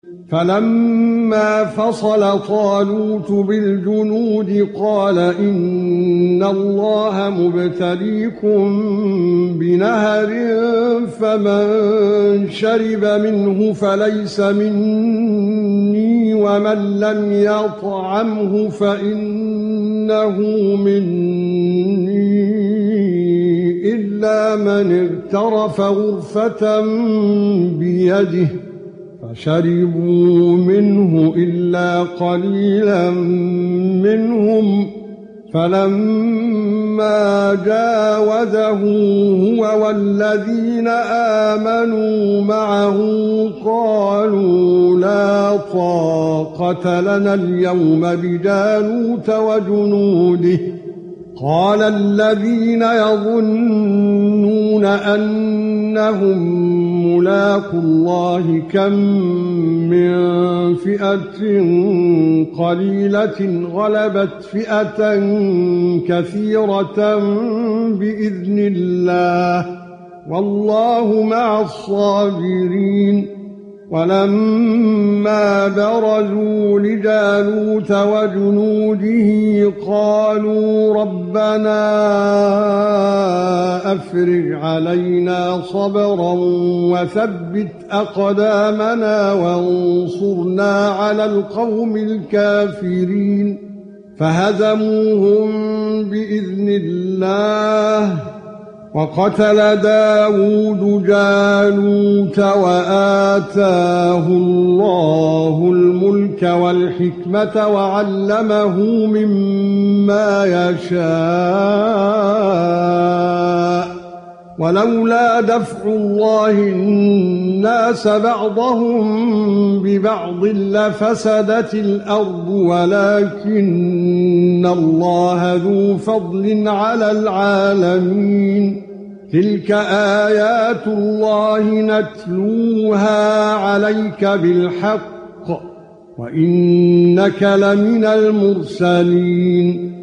فَلَمَّا فَصَلَ طَالُوتُ بِالْجُنُودِ قَالَ إِنَّ اللَّهَ مُبْتَلِيكُم بِنَهَرٍ فَمَن شَرِبَ مِنْهُ فَلَيْسَ مِنِّي وَمَن لَّمْ يَطْعَمْهُ فَإِنَّهُ مِنِّي إِلَّا مَنِ اغْتَرَفَ غُرْفَةً بِيَدِهِ فشربوا منه إلا قليلا منهم فلما جاوزه هو والذين آمنوا معه قالوا لا طاقة لنا اليوم بجالوت وجنوده قال الذين يظنون أنهم ملاقو الله كم من فئة قليلة غلبت فئة كثيرة بإذن الله والله مع الصابرين ولما برزوا لجالوت وجنوده قالوا ربنا أفرغ علينا صبرا وثبت أقدامنا وانصرنا على القوم الكافرين فهزموهم بإذن الله وقتل داود جالوت وآتاه الله الملك والحكمة وعلمه مما يشاء ولولا دفع الله الناس بعضهم ببعض لفسدت الأرض ولكن الله ذو فضل على العالمين تلك آيات الله نتلوها عليك بالحق وإنك لمن المرسلين